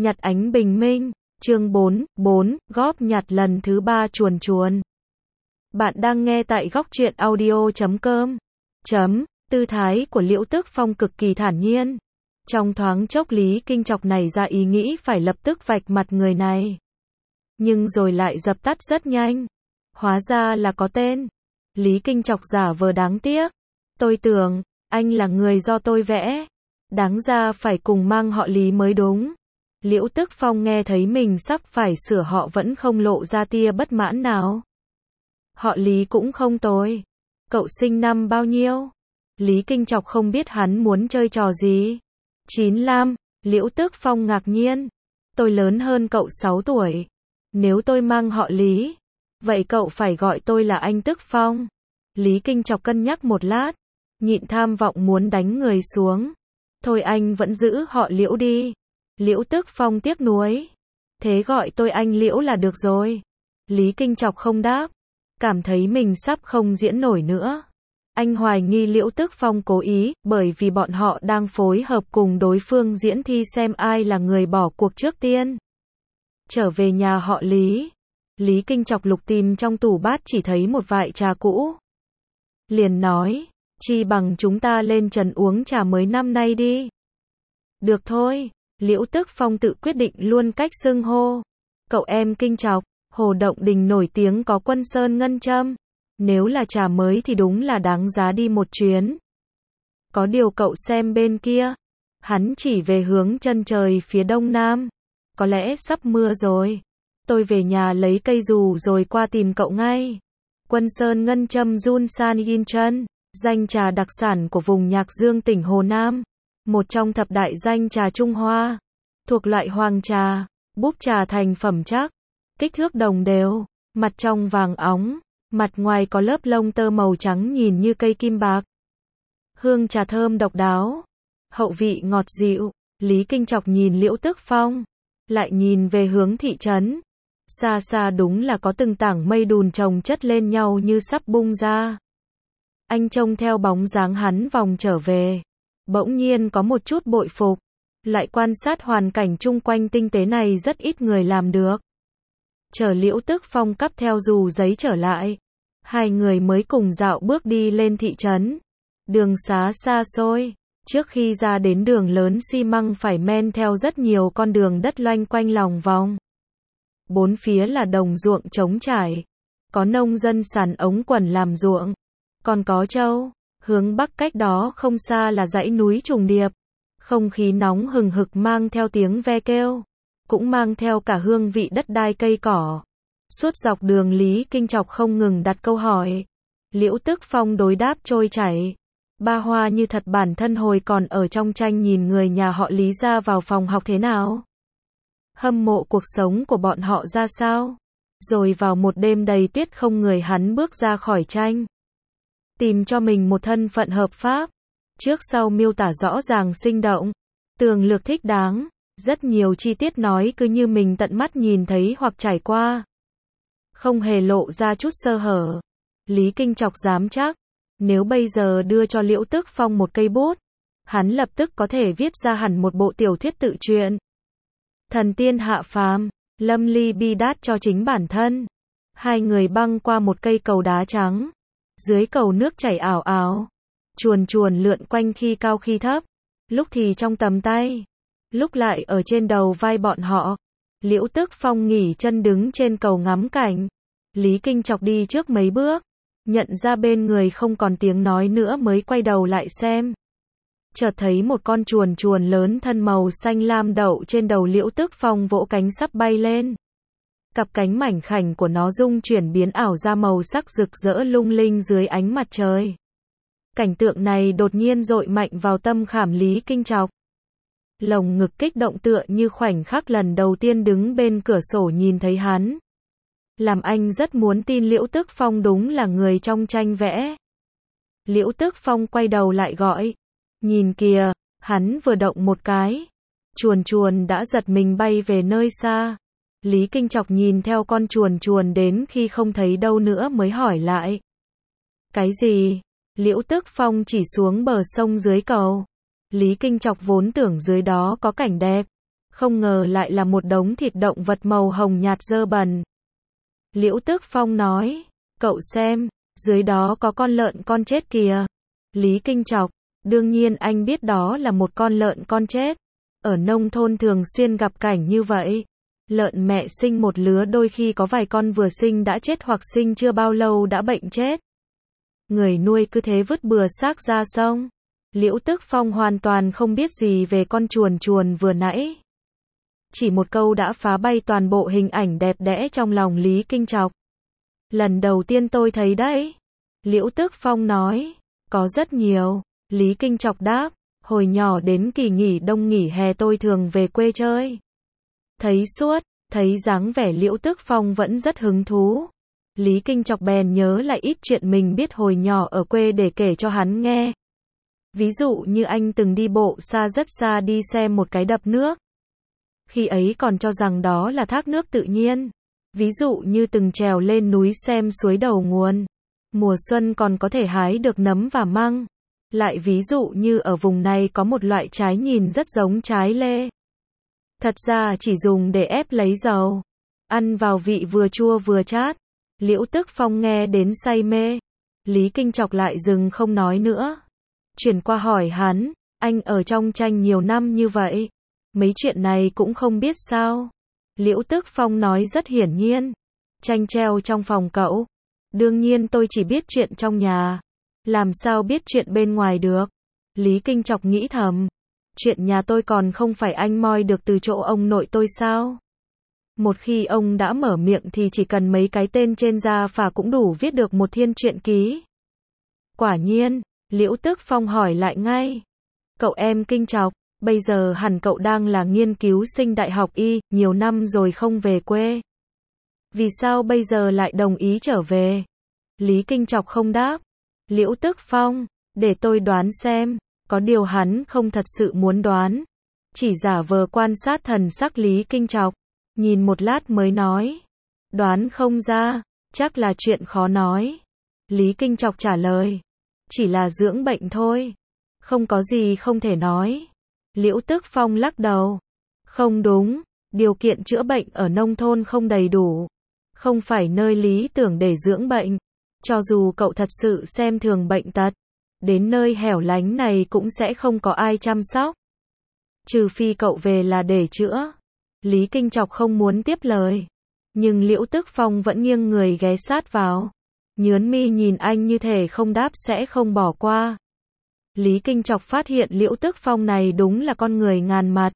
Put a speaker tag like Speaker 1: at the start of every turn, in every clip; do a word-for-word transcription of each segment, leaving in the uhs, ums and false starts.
Speaker 1: Nhặt ánh bình minh, chương bốn, bốn, góp nhặt lần thứ ba chuồn chuồn. Bạn đang nghe tại góc truyện audio chấm com. Chấm, tư thái của Liễu Tức Phong cực kỳ thản nhiên. Trong thoáng chốc Lý Kinh Chọc nảy ra ý nghĩ phải lập tức vạch mặt người này. Nhưng rồi lại dập tắt rất nhanh. Hóa ra là có tên. Lý Kinh Chọc giả vờ đáng tiếc. Tôi tưởng, anh là người do tôi vẽ. Đáng ra phải cùng mang họ Lý mới đúng. Liễu Tức Phong nghe thấy mình sắp phải sửa họ vẫn không lộ ra tia bất mãn nào. Họ Lý cũng không tồi. Cậu sinh năm bao nhiêu? Lý Kinh Chọc không biết hắn muốn chơi trò gì. chín lăm, Liễu Tức Phong ngạc nhiên. Tôi lớn hơn cậu sáu tuổi. Nếu tôi mang họ Lý, vậy cậu phải gọi tôi là anh Tức Phong. Lý Kinh Chọc cân nhắc một lát, nhịn tham vọng muốn đánh người xuống. Thôi anh vẫn giữ họ Liễu đi. Liễu Tức Phong tiếc nuối. Thế gọi tôi anh Liễu là được rồi. Lý Kinh Chọc không đáp. Cảm thấy mình sắp không diễn nổi nữa. Anh hoài nghi Liễu Tức Phong cố ý, bởi vì bọn họ đang phối hợp cùng đối phương diễn thi xem ai là người bỏ cuộc trước tiên. Trở về nhà họ Lý. Lý Kinh Chọc lục tìm trong tủ bát chỉ thấy một vại trà cũ. Liền nói, chi bằng chúng ta lên trần uống trà mới năm nay đi. Được thôi. Liễu Tức Phong tự quyết định luôn cách xưng hô. Cậu em Kinh Chọc, Hồ Động Đình nổi tiếng có Quân Sơn Ngân Châm. Nếu là trà mới thì đúng là đáng giá đi một chuyến. Có điều cậu xem bên kia. Hắn chỉ về hướng chân trời phía đông nam. Có lẽ sắp mưa rồi. Tôi về nhà lấy cây dù rồi qua tìm cậu ngay. Quân Sơn Ngân Châm Jun San Yin Chân, danh trà đặc sản của vùng Nhạc Dương tỉnh Hồ Nam. Một trong thập đại danh trà Trung Hoa, thuộc loại hoàng trà, búp trà thành phẩm chắc, kích thước đồng đều, mặt trong vàng óng, mặt ngoài có lớp lông tơ màu trắng nhìn như cây kim bạc. Hương trà thơm độc đáo, hậu vị ngọt dịu. Lý Kinh Chọc nhìn Liễu Tức Phong, lại nhìn về hướng thị trấn. Xa xa đúng là có từng tảng mây đùn chồng chất lên nhau như sắp bung ra. Anh trông theo bóng dáng hắn vòng trở về. Bỗng nhiên có một chút bội phục. Lại quan sát hoàn cảnh chung quanh tinh tế này rất ít người làm được. Chờ Liễu Tức Phong cắp theo dù giấy trở lại. Hai người mới cùng dạo bước đi lên thị trấn. Đường xá xa xôi. Trước khi ra đến đường lớn xi măng phải men theo rất nhiều con đường đất loanh quanh lòng vòng. Bốn phía là đồng ruộng trống trải. Có nông dân sàn ống quần làm ruộng. Còn có trâu. Hướng bắc cách đó không xa là dãy núi trùng điệp. Không khí nóng hừng hực mang theo tiếng ve kêu. Cũng mang theo cả hương vị đất đai cây cỏ. Suốt dọc đường Lý Kinh Chọc không ngừng đặt câu hỏi. Liễu Tức Phong đối đáp trôi chảy. Ba hoa như thật bản thân hồi còn ở trong tranh nhìn người nhà họ Lý ra vào phòng học thế nào. Hâm mộ cuộc sống của bọn họ ra sao. Rồi vào một đêm đầy tuyết không người hắn bước ra khỏi tranh. Tìm cho mình một thân phận hợp pháp. Trước sau miêu tả rõ ràng sinh động. Tường lược thích đáng. Rất nhiều chi tiết nói cứ như mình tận mắt nhìn thấy hoặc trải qua. Không hề lộ ra chút sơ hở. Lý Kinh Chọc dám chắc. Nếu bây giờ đưa cho Liễu Tức Phong một cây bút. Hắn lập tức có thể viết ra hẳn một bộ tiểu thuyết tự truyện. Thần tiên hạ phàm. Lâm ly bi đát cho chính bản thân. Hai người băng qua một cây cầu đá trắng. Dưới cầu nước chảy ảo ảo. Chuồn chuồn lượn quanh khi cao khi thấp. Lúc thì trong tầm tay. Lúc lại ở trên đầu vai bọn họ. Liễu Tức Phong nghỉ chân đứng trên cầu ngắm cảnh. Lý Kinh Chọc đi trước mấy bước. Nhận ra bên người không còn tiếng nói nữa mới quay đầu lại xem. Chợt thấy một con chuồn chuồn lớn thân màu xanh lam đậu trên đầu Liễu Tức Phong vỗ cánh sắp bay lên. Cặp cánh mảnh khảnh của nó rung chuyển biến ảo ra màu sắc rực rỡ lung linh dưới ánh mặt trời. Cảnh tượng này đột nhiên dội mạnh vào tâm khảm Lý Kinh Chọc. Lồng ngực kích động tựa như khoảnh khắc lần đầu tiên đứng bên cửa sổ nhìn thấy hắn. Làm anh rất muốn tin Liễu Tức Phong đúng là người trong tranh vẽ. Liễu Tức Phong quay đầu lại gọi. Nhìn kìa, hắn vừa động một cái. Chuồn chuồn đã giật mình bay về nơi xa. Lý Kinh Chọc nhìn theo con chuồn chuồn đến khi không thấy đâu nữa mới hỏi lại. Cái gì? Liễu Tức Phong chỉ xuống bờ sông dưới cầu. Lý Kinh Chọc vốn tưởng dưới đó có cảnh đẹp. Không ngờ lại là một đống thịt động vật màu hồng nhạt dơ bẩn. Liễu Tức Phong nói, cậu xem, dưới đó có con lợn con chết kìa. Lý Kinh chọc, đương nhiên anh biết đó là một con lợn con chết. Ở nông thôn thường xuyên gặp cảnh như vậy. Lợn mẹ sinh một lứa đôi khi có vài con vừa sinh đã chết hoặc sinh chưa bao lâu đã bệnh chết. Người nuôi cứ thế vứt bừa xác ra sông. Liễu Tức Phong hoàn toàn không biết gì về con chuồn chuồn vừa nãy. Chỉ một câu đã phá bay toàn bộ hình ảnh đẹp đẽ trong lòng Lý Kinh chọc. Lần đầu tiên tôi thấy đấy. Liễu Tức Phong nói, có rất nhiều. Lý Kinh chọc đáp, hồi nhỏ đến kỳ nghỉ đông nghỉ hè tôi thường về quê chơi. Thấy suốt, thấy dáng vẻ Liễu Tức Phong vẫn rất hứng thú. Lý Kinh chọc bèn nhớ lại ít chuyện mình biết hồi nhỏ ở quê để kể cho hắn nghe. Ví dụ như anh từng đi bộ xa rất xa đi xem một cái đập nước. Khi ấy còn cho rằng đó là thác nước tự nhiên. Ví dụ như từng trèo lên núi xem suối đầu nguồn. Mùa xuân còn có thể hái được nấm và măng. Lại ví dụ như ở vùng này có một loại trái nhìn rất giống trái lê. Thật ra chỉ dùng để ép lấy dầu. Ăn vào vị vừa chua vừa chát. Liễu Tức Phong nghe đến say mê. Lý Kinh chọc lại dừng không nói nữa. Chuyển qua hỏi hắn, anh ở trong tranh nhiều năm như vậy. Mấy chuyện này cũng không biết sao. Liễu Tức Phong nói rất hiển nhiên. Tranh treo trong phòng cậu. Đương nhiên tôi chỉ biết chuyện trong nhà. Làm sao biết chuyện bên ngoài được. Lý Kinh chọc nghĩ thầm. Chuyện nhà tôi còn không phải anh moi được từ chỗ ông nội tôi sao? Một khi ông đã mở miệng thì chỉ cần mấy cái tên trên da phả cũng đủ viết được một thiên truyện ký. Quả nhiên, Liễu Tức Phong hỏi lại ngay. Cậu em Kinh chọc, bây giờ hẳn cậu đang là nghiên cứu sinh đại học y, nhiều năm rồi không về quê. Vì sao bây giờ lại đồng ý trở về? Lý Kinh chọc không đáp. Liễu Tức Phong, để tôi đoán xem. Có điều hắn không thật sự muốn đoán. Chỉ giả vờ quan sát thần sắc Lý Kinh chọc. Nhìn một lát mới nói. Đoán không ra, chắc là chuyện khó nói. Lý Kinh chọc trả lời. Chỉ là dưỡng bệnh thôi. Không có gì không thể nói. Liễu Tức Phong lắc đầu. Không đúng, điều kiện chữa bệnh ở nông thôn không đầy đủ. Không phải nơi lý tưởng để dưỡng bệnh. Cho dù cậu thật sự xem thường bệnh tật, đến nơi hẻo lánh này cũng sẽ không có ai chăm sóc. Trừ phi cậu về là để chữa. Lý Kinh chọc không muốn tiếp lời. Nhưng Liễu Tức Phong vẫn nghiêng người ghé sát vào. Nhớn mi nhìn anh như thể không đáp sẽ không bỏ qua. Lý Kinh chọc phát hiện Liễu Tức Phong này đúng là con người ngàn mặt.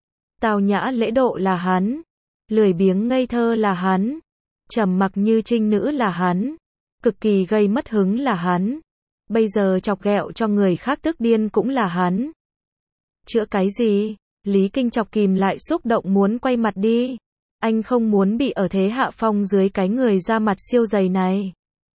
Speaker 1: Tào nhã lễ độ là hắn. Lười biếng ngây thơ là hắn. Trầm mặc như trinh nữ là hắn. Cực kỳ gây mất hứng là hắn. Bây giờ chọc ghẹo cho người khác tức điên cũng là hắn. Chữa cái gì? Lý Kinh chọc kìm lại xúc động muốn quay mặt đi. Anh không muốn bị ở thế hạ phong dưới cái người da mặt siêu dày này.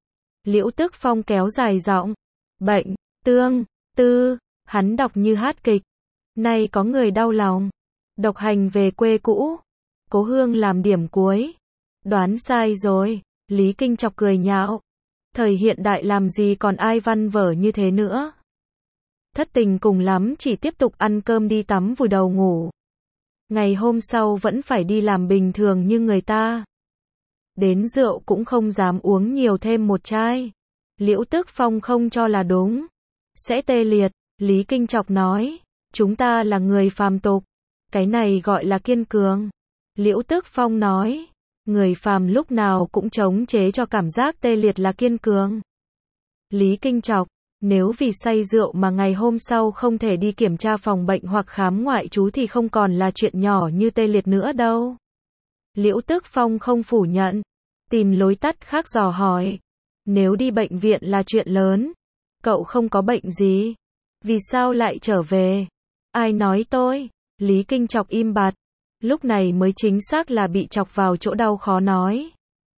Speaker 1: Liễu Tức Phong kéo dài giọng. Bệnh, tương, tư, hắn đọc như hát kịch. Nay có người đau lòng. Độc hành về quê cũ. Cố hương làm điểm cuối. Đoán sai rồi. Lý Kinh chọc cười nhạo. Thời hiện đại làm gì còn ai văn vở như thế nữa. Thất tình cùng lắm chỉ tiếp tục ăn cơm đi tắm vùi đầu ngủ. Ngày hôm sau vẫn phải đi làm bình thường như người ta. Đến rượu cũng không dám uống nhiều thêm một chai. Liễu Tức Phong không cho là đúng. Sẽ tê liệt, Lý Kinh chọc nói. Chúng ta là người phàm tục. Cái này gọi là kiên cường. Liễu Tức Phong nói. Người phàm lúc nào cũng chống chế cho cảm giác tê liệt là kiên cường. Lý Kinh chọc. Nếu vì say rượu mà ngày hôm sau không thể đi kiểm tra phòng bệnh hoặc khám ngoại trú thì không còn là chuyện nhỏ như tê liệt nữa đâu. Liễu Tức Phong không phủ nhận. Tìm lối tắt khác dò hỏi. Nếu đi bệnh viện là chuyện lớn. Cậu không có bệnh gì. Vì sao lại trở về? Ai nói tôi? Lý Kinh chọc im bặt. Lúc này mới chính xác là bị chọc vào chỗ đau khó nói.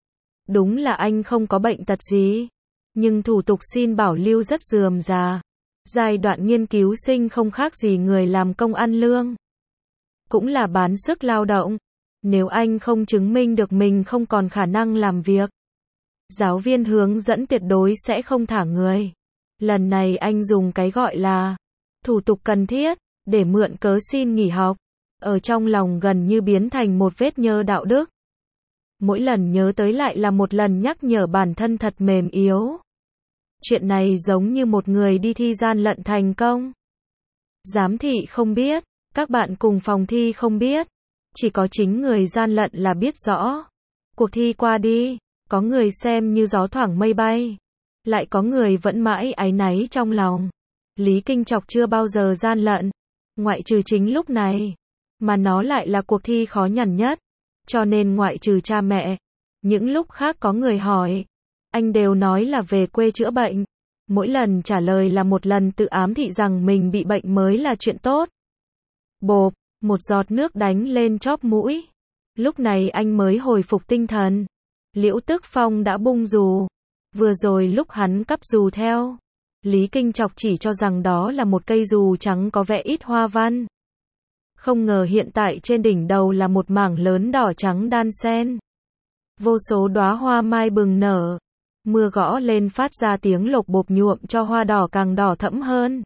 Speaker 1: Đúng là anh không có bệnh tật gì. Nhưng thủ tục xin bảo lưu rất rườm rà. Giai đoạn nghiên cứu sinh không khác gì người làm công ăn lương. Cũng là bán sức lao động. Nếu anh không chứng minh được mình không còn khả năng làm việc, giáo viên hướng dẫn tuyệt đối sẽ không thả người. Lần này anh dùng cái gọi là thủ tục cần thiết để mượn cớ xin nghỉ học. ở trong lòng gần như biến thành một vết nhơ đạo đức. Mỗi lần nhớ tới lại là một lần nhắc nhở bản thân thật mềm yếu. Chuyện này giống như một người đi thi gian lận thành công. Giám thị không biết, các bạn cùng phòng thi không biết, chỉ có chính người gian lận là biết rõ. Cuộc thi qua đi, có người xem như gió thoảng mây bay, lại có người vẫn mãi áy náy trong lòng. Lý Kinh Trọc chưa bao giờ gian lận, ngoại trừ chính lúc này, mà nó lại là cuộc thi khó nhằn nhất, cho nên ngoại trừ cha mẹ, những lúc khác có người hỏi, anh đều nói là về quê chữa bệnh. Mỗi lần trả lời là một lần tự ám thị rằng mình bị bệnh mới là chuyện tốt. Bộp, một giọt nước đánh lên chóp mũi. Lúc này anh mới hồi phục tinh thần. Liễu Tức Phong đã bung dù. Vừa rồi lúc hắn cắp dù theo, Lý Kinh Trọc chỉ cho rằng đó là một cây dù trắng có vẽ ít hoa văn. Không ngờ hiện tại trên đỉnh đầu là một mảng lớn đỏ trắng đan xen. Vô số đóa hoa mai bừng nở. Mưa gõ lên phát ra tiếng lộc bộp nhuộm cho hoa đỏ càng đỏ thẫm hơn.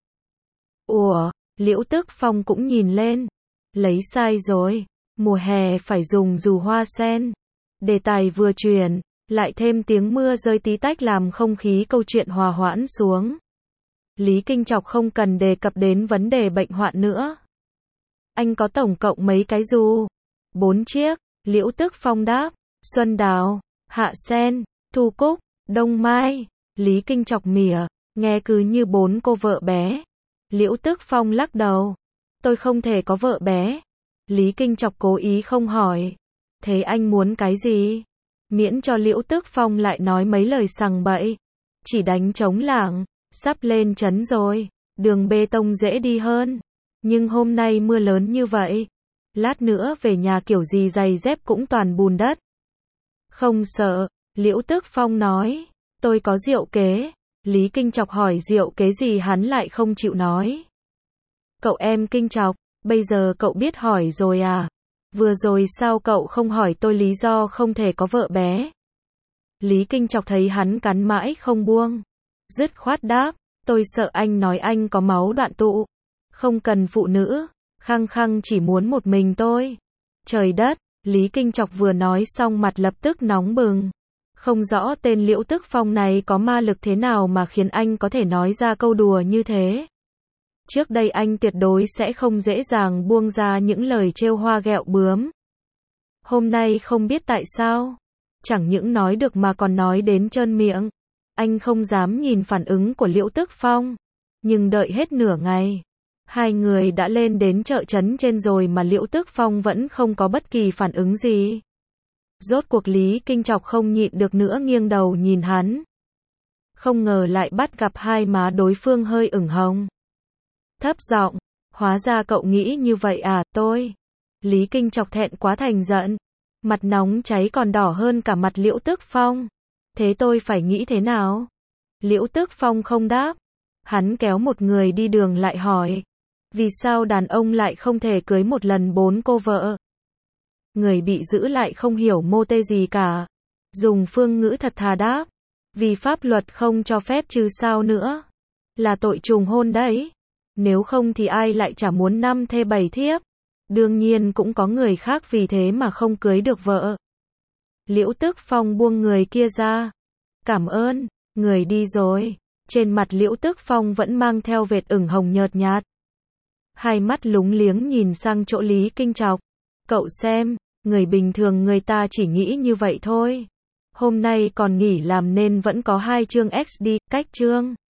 Speaker 1: Ủa, Liễu Tức Phong cũng nhìn lên. Lấy sai rồi, mùa hè phải dùng dù hoa sen. Đề tài vừa chuyển, lại thêm tiếng mưa rơi tí tách làm không khí câu chuyện hòa hoãn xuống. Lý Kinh Trọc không cần đề cập đến vấn đề bệnh hoạn nữa. Anh có tổng cộng mấy cái dù? Bốn chiếc, Liễu Tức Phong đáp. Xuân đào, hạ sen, thu cúc, đông mai. Lý Kinh Trọc mỉa, nghe cứ như bốn cô vợ bé. Liễu Tức Phong lắc đầu. Tôi không thể có vợ bé. Lý Kinh Trọc cố ý không hỏi. Thế anh muốn cái gì? Miễn cho Liễu Tức Phong lại nói mấy lời sằng bậy. Chỉ đánh trống lảng, sắp lên trấn rồi, đường bê tông dễ đi hơn. Nhưng hôm nay mưa lớn như vậy, lát nữa về nhà kiểu gì giày dép cũng toàn bùn đất. Không sợ, Liễu Tức Phong nói, tôi có diệu kế. Lý Kinh Trọc hỏi diệu kế gì hắn lại không chịu nói. Cậu em Kinh Trọc, bây giờ cậu biết hỏi rồi à? Vừa rồi sao cậu không hỏi tôi lý do không thể có vợ bé? Lý Kinh Trọc thấy hắn cắn mãi không buông. Dứt khoát đáp, tôi sợ anh nói anh có máu đoạn tụ. Không cần phụ nữ, khăng khăng chỉ muốn một mình tôi. Trời đất, Lý Kinh Trọc vừa nói xong mặt lập tức nóng bừng. Không rõ tên Liễu Tức Phong này có ma lực thế nào mà khiến anh có thể nói ra câu đùa như thế. Trước đây anh tuyệt đối sẽ không dễ dàng buông ra những lời trêu hoa ghẹo bướm. Hôm nay không biết tại sao, chẳng những nói được mà còn nói đến trơn miệng. Anh không dám nhìn phản ứng của Liễu Tức Phong. Nhưng đợi hết nửa ngày, hai người đã lên đến chợ trấn trên rồi mà Liễu Tức Phong vẫn không có bất kỳ phản ứng gì. Rốt cuộc Lý Kinh Trọc không nhịn được nữa nghiêng đầu nhìn hắn. Không ngờ lại bắt gặp hai má đối phương hơi ửng hồng. Thấp giọng, hóa ra cậu nghĩ như vậy à, tôi. Lý Kinh Trọc thẹn quá thành giận. Mặt nóng cháy còn đỏ hơn cả mặt Liễu Tức Phong. Thế tôi phải nghĩ thế nào? Liễu Tức Phong không đáp. Hắn kéo một người đi đường lại hỏi. Vì sao đàn ông lại không thể cưới một lần bốn cô vợ? Người bị giữ lại không hiểu mô tê gì cả. Dùng phương ngữ thật thà đáp. Vì pháp luật không cho phép chứ sao nữa. Là tội trùng hôn đấy. Nếu không thì ai lại chả muốn năm thê bảy thiếp. Đương nhiên cũng có người khác vì thế mà không cưới được vợ. Liễu Tức Phong buông người kia ra. Cảm ơn, người đi rồi. Trên mặt Liễu Tức Phong vẫn mang theo vệt ửng hồng nhợt nhạt. Hai mắt lúng liếng nhìn sang chỗ Lý Kinh Trọc. Cậu xem, người bình thường người ta chỉ nghĩ như vậy thôi. Hôm nay còn nghỉ làm nên vẫn có hai chương ích đê, cách chương.